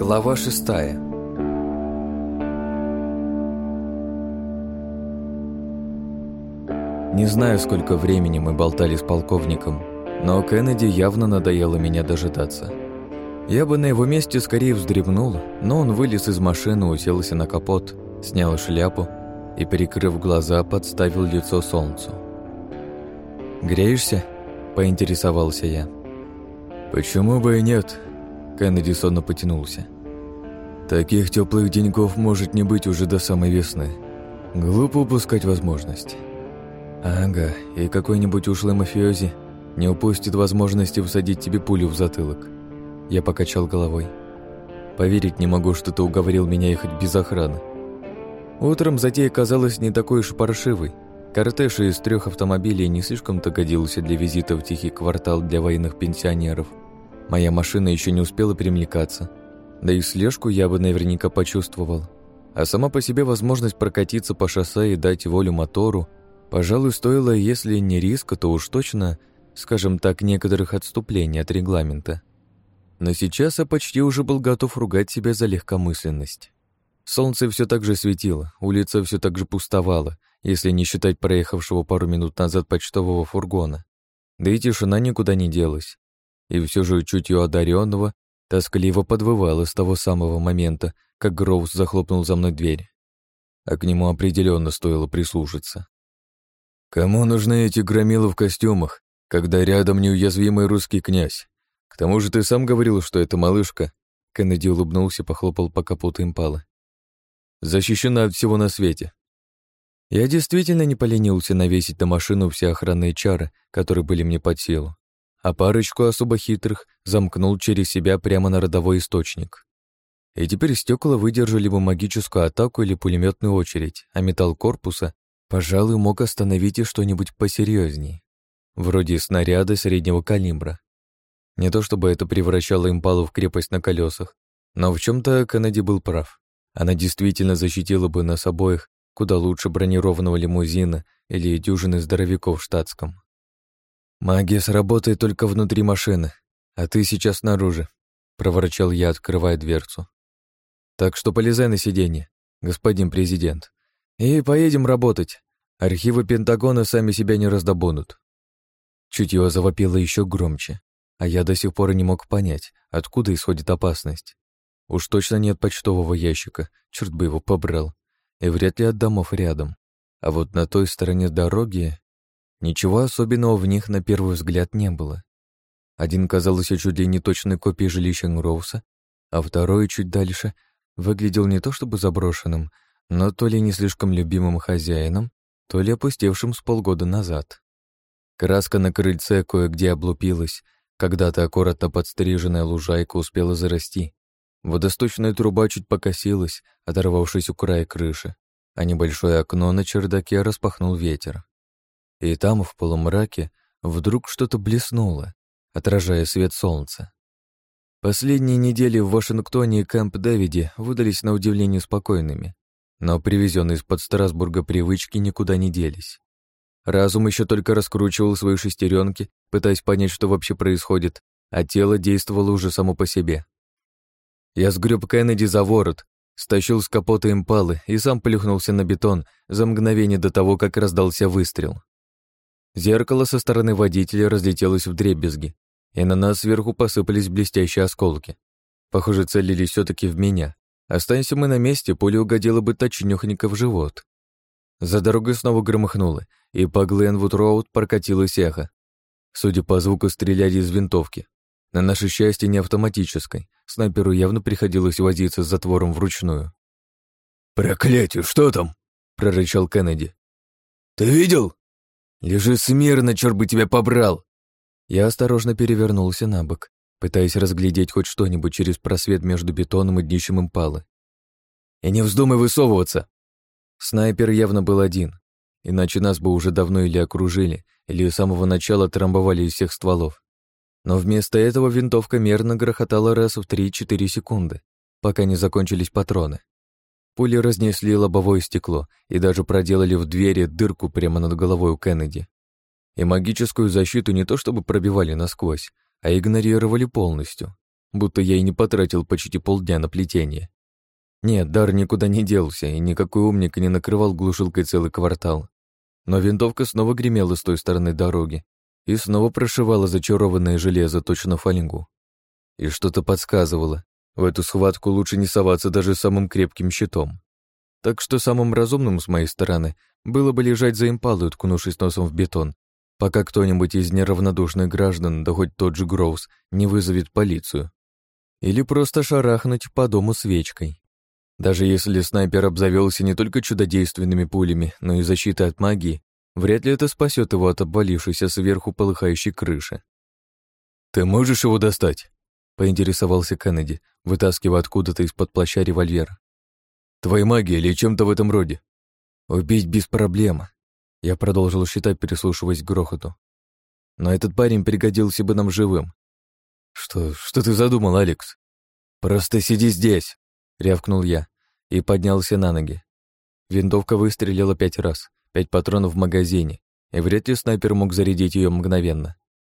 Глава 6. Не знаю, сколько времени мы болтали с полковником, но Кеннеди явно надоело меня дожидаться. Я бы на его месте скорее вздремнул, но он вылез из машины, уселся на капот, снял шляпу и, перекрыв глаза, подставил лицо солнцу. «Греешься?» – поинтересовался я. «Почему бы и нет?» – Кеннеди сонно потянулся. «Таких теплых деньков может не быть уже до самой весны. Глупо упускать возможность». «Ага, и какой-нибудь ушлый мафиози не упустит возможности всадить тебе пулю в затылок». Я покачал головой. «Поверить не могу, что ты уговорил меня ехать без охраны». Утром затея казалась не такой уж паршивой. Кортеж из 3 автомобилей не слишком-то годился для визита в тихий квартал для военных пенсионеров. Моя машина еще не успела примелькаться. Да и слежку я бы наверняка почувствовал. А сама по себе возможность прокатиться по шоссе и дать волю мотору, пожалуй, стоило, если не риска, то уж точно, скажем так, некоторых отступлений от регламента. Но сейчас я почти уже был готов ругать себя за легкомысленность. Солнце все так же светило, улица все так же пустовала, если не считать проехавшего пару минут назад почтового фургона. Да и тишина никуда не делась. И все же чутье одаренного тоскливо подвывало с того самого момента, как Гроувс захлопнул за мной дверь. А к нему определенно стоило прислушаться. «Кому нужны эти громилы в костюмах, когда рядом неуязвимый русский князь? К тому же ты сам говорил, что эта малышка...» Кеннеди улыбнулся и похлопал по капоту импалы. «Защищена от всего на свете». Я действительно не поленился навесить на машину все охранные чары, которые были мне под силу, а парочку особо хитрых замкнул через себя прямо на родовой источник. И теперь стекла выдержали бы магическую атаку или пулеметную очередь, а металл корпуса, пожалуй, мог остановить и что-нибудь посерьезней, вроде снаряда среднего калибра. Не то чтобы это превращало импалу в крепость на колесах, но в чем-то Кеннеди был прав. Она действительно защитила бы нас обоих куда лучше бронированного лимузина или дюжины здоровяков в штатском. «Магия сработает только внутри машины, а ты сейчас снаружи», — проворчал я, открывая дверцу. «Так что полезай на сиденье, господин президент, и поедем работать. Архивы Пентагона сами себя не раздобудут». Чутье завопило еще громче, а я до сих пор не мог понять, откуда исходит опасность. Уж точно нет почтового ящика, черт бы его побрал, и вряд ли от домов рядом. А вот на той стороне дороги ничего особенного в них на первый взгляд не было. Один казался чуть ли не точной копией жилища Гроувса, а второй, чуть дальше, выглядел не то чтобы заброшенным, но то ли не слишком любимым хозяином, то ли опустевшим с полгода назад. Краска на крыльце кое-где облупилась, когда-то аккуратно подстриженная лужайка успела зарасти. Водосточная труба чуть покосилась, оторвавшись у края крыши, а небольшое окно на чердаке распахнул ветер. И там, в полумраке, вдруг что-то блеснуло, отражая свет солнца. Последние недели в Вашингтоне и Кэмп-Дэвиде выдались на удивление спокойными, но привезенные из-под Страсбурга привычки никуда не делись. Разум еще только раскручивал свои шестеренки, пытаясь понять, что вообще происходит, а тело действовало уже само по себе. Я сгреб Кеннеди за ворот, стащил с капота импалы и сам плюхнулся на бетон за мгновение до того, как раздался выстрел. Зеркало со стороны водителя разлетелось вдребезги, и на нас сверху посыпались блестящие осколки. Похоже, целились все-таки в меня. Останься мы на месте, пуля угодила бы точнёхонько в живот. За дорогой снова громыхнуло, и по Гленвуд-роуд прокатилось эхо. Судя по звуку, стреляли из винтовки. На наше счастье, не автоматической. Снайперу явно приходилось возиться с затвором вручную. «Проклятие, что там?» — прорычал Кеннеди. «Ты видел?» «Лежи смирно, черт бы тебя побрал!» Я осторожно перевернулся на бок, пытаясь разглядеть хоть что-нибудь через просвет между бетоном и днищем импалы. «И не вздумай высовываться!» Снайпер явно был один, иначе нас бы уже давно или окружили, или с самого начала трамбовали из всех стволов. Но вместо этого винтовка мерно грохотала раз в 3-4 секунды, пока не закончились патроны. Пули разнесли лобовое стекло и даже проделали в двери дырку прямо над головой у Кеннеди. И магическую защиту не то чтобы пробивали насквозь, а игнорировали полностью. будто я и не потратил почти полдня на плетение. Нет, дар никуда не делся, и никакой умник не накрывал глушилкой целый квартал. Но винтовка снова гремела с той стороны дороги и снова прошивала зачарованное железо точно фольгу. И что-то подсказывало, в эту схватку лучше не соваться даже самым крепким щитом. Так что самым разумным с моей стороны было бы лежать за импалой, уткнувшись носом в бетон, пока кто-нибудь из неравнодушных граждан, да хоть тот же Гроувс, не вызовет полицию. Или просто шарахнуть по дому свечкой. Даже если снайпер обзавелся не только чудодейственными пулями, но и защитой от магии, вряд ли это спасет его от обвалившейся сверху полыхающей крыши. «Ты можешь его достать?» — поинтересовался Кеннеди, вытаскивая откуда-то из-под плаща револьвер. «Твоей магией или чем-то в этом роде?» «Убить без проблем». Я продолжил считать, прислушиваясь к грохоту. «Но этот парень пригодился бы нам живым». «Что ты задумал, Алекс?» «Просто сиди здесь», — рявкнул я и поднялся на ноги. Винтовка выстрелила 5 раз, 5 патронов в магазине, и вряд ли снайпер мог зарядить ее мгновенно.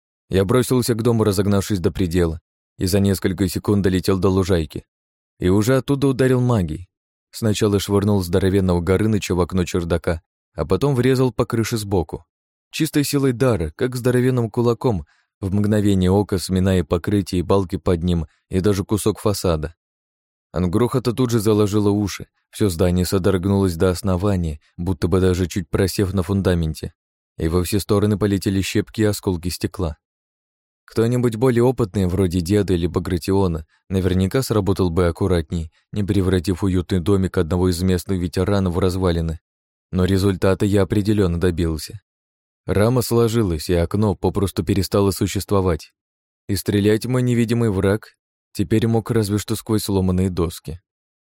Я бросился к дому, разогнавшись до предела, и за несколько секунд долетел до лужайки. И уже оттуда ударил магией. Сначала швырнул здоровенного Горыныча в окно чердака, а потом врезал по крыше сбоку. Чистой силой дара, как здоровенным кулаком, в мгновение ока сминая покрытие и балки под ним, и даже кусок фасада. От грохота тут же заложило уши, все здание содрогнулось до основания, будто бы даже чуть просев на фундаменте, и во все стороны полетели щепки и осколки стекла. Кто-нибудь более опытный, вроде деда или Багратиона, наверняка сработал бы аккуратней, не превратив уютный домик одного из местных ветеранов в развалины. Но результата я определенно добился. Рама сложилась, и окно попросту перестало существовать. И стрелять мой невидимый враг теперь мог разве что сквозь сломанные доски.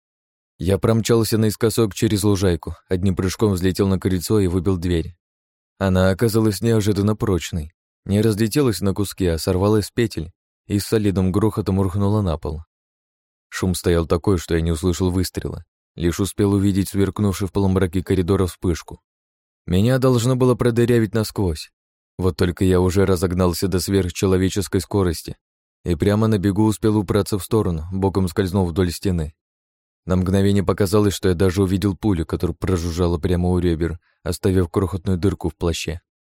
Я промчался наискосок через лужайку, одним прыжком взлетел на крыльцо и выбил дверь. Она оказалась неожиданно прочной. Не разлетелась на куски, а сорвалась с петель и с солидным грохотом рухнула на пол. Шум стоял такой, что я не услышал выстрела, лишь успел увидеть сверкнувшую в полумраке коридора вспышку. Меня должно было продырявить насквозь. Вот только я уже разогнался до сверхчеловеческой скорости и прямо на бегу успел убраться в сторону, боком скользнув вдоль стены. На мгновение показалось, что я даже увидел пулю, которая прожужжала прямо у ребер, оставив крохотную дырку в плаще.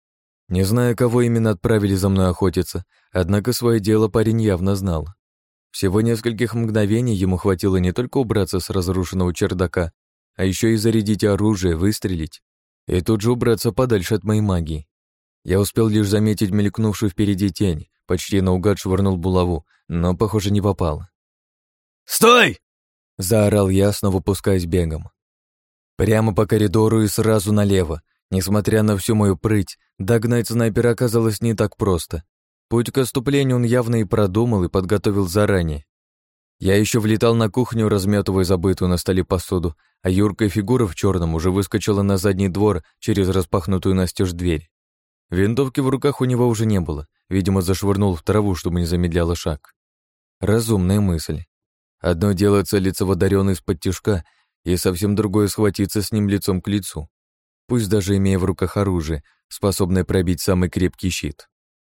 Не знаю, кого именно отправили за мной охотиться, однако свое дело парень явно знал. Всего нескольких мгновений ему хватило не только убраться с разрушенного чердака, а еще и зарядить оружие, выстрелить, и тут же убраться подальше от моей магии. Я успел лишь заметить мелькнувшую впереди тень, почти наугад швырнул булаву, но, похоже, не попал. «Стой!» — заорал я, снова пускаясь бегом. Прямо по коридору и сразу налево. Несмотря на всю мою прыть, догнать снайпера оказалось не так просто. Путь к отступлению он явно и продумал, и подготовил заранее. Я еще влетал на кухню, разметывая забытую на столе посуду, а юркая фигура в черном уже выскочила на задний двор через распахнутую настежь дверь. Винтовки в руках у него уже не было, видимо, зашвырнул в траву, чтобы не замедляло шаг. Разумная мысль. Одно дело целиться в одарённый из-под тишка, и совсем другое схватиться с ним лицом к лицу, пусть даже имея в руках оружие, способное пробить самый крепкий щит.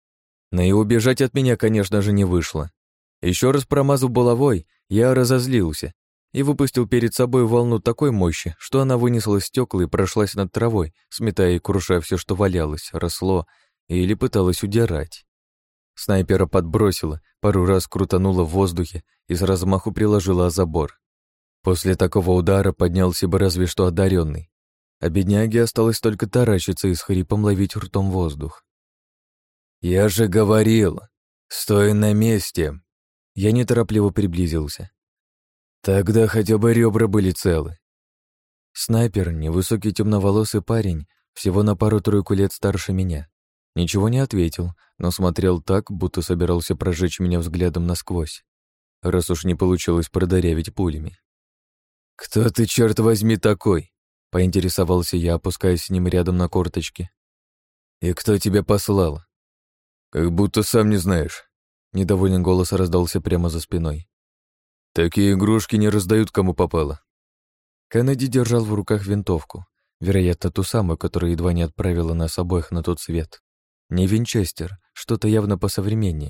Но и убежать от меня, конечно же, не вышло. Еще раз промазав булавой, я разозлился и выпустил перед собой волну такой мощи, что она вынесла стекла и прошлась над травой, сметая и крушая все, что валялось, росло или пыталось удирать. Снайпера подбросила, пару раз крутанула в воздухе и с размаху приложила о забор. После такого удара поднялся бы разве что одаренный, а бедняге осталось только таращиться и с хрипом ловить ртом воздух. «Я же говорил, стой на месте!» Я неторопливо приблизился. Тогда хотя бы ребра были целы. Снайпер, невысокий темноволосый парень, всего на пару-тройку лет старше меня. Ничего не ответил, но смотрел так, будто собирался прожечь меня взглядом насквозь, раз уж не получилось продырявить пулями. «Кто ты, черт возьми, такой?» — поинтересовался я, опускаясь с ним рядом на корточки. «И кто тебя послал?» «Как будто сам не знаешь», — недовольный голос раздался прямо за спиной. «Такие игрушки не раздают, кому попало». Кеннеди держал в руках винтовку, вероятно, ту самую, которая едва не отправила нас обоих на тот свет. Не винчестер, что-то явно посовременнее,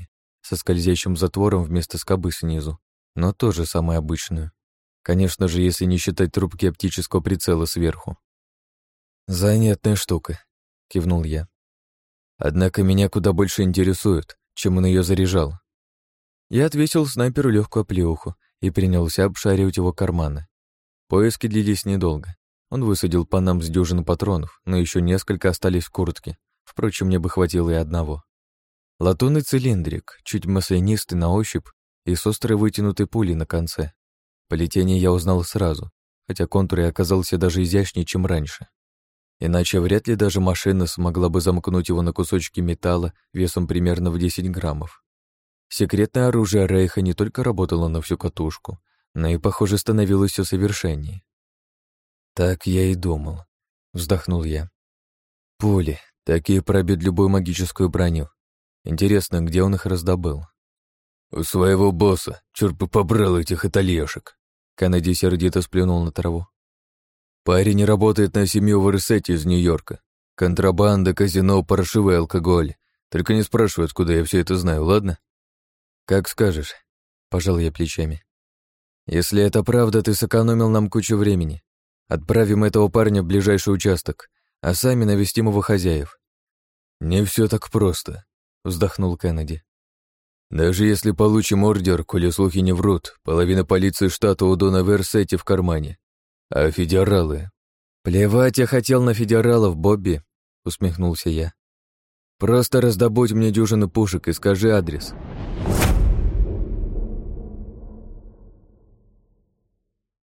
со скользящим затвором вместо скобы снизу, но тоже самую обычную. Конечно же, если не считать трубки оптического прицела сверху. «Занятная штука», — кивнул я. «Однако меня куда больше интересует, чем он ее заряжал». Я отвесил снайперу легкую оплеуху и принялся обшаривать его карманы. Поиски длились недолго. Он высадил по нам с дюжину патронов, но еще несколько остались в куртке. Впрочем, мне бы хватило и одного. Латунный цилиндрик, чуть маслянистый на ощупь и с острой вытянутой пулей на конце. Полетение я узнал сразу, хотя контур и оказался даже изящнее, чем раньше. Иначе вряд ли даже машина смогла бы замкнуть его на кусочки металла весом примерно в 10 граммов. Секретное оружие Рейха не только работало на всю катушку, но и, похоже, становилось все совершеннее. «Так я и думал», — вздохнул я. «Пули, такие пробьют любую магическую броню. Интересно, где он их раздобыл?» «У своего босса, черт бы побрал этих итальяшек», — Кеннеди сердито сплюнул на траву. «Парень работает на семью в Эрсете из Нью-Йорка. Контрабанда, казино, паршивый алкоголь. Только не спрашивай, откуда я все это знаю, ладно?» «Как скажешь», — пожал я плечами. «Если это правда, ты сэкономил нам кучу времени. Отправим этого парня в ближайший участок, а сами навестим его хозяев». «Не все так просто», — вздохнул Кеннеди. «Даже если получим ордер, коли слухи не врут, половина полиции штата у Дона в Эрсете в кармане. А федералы...» «Плевать я хотел на федералов, Бобби», — усмехнулся я. «Просто раздобудь мне дюжину пушек и скажи адрес.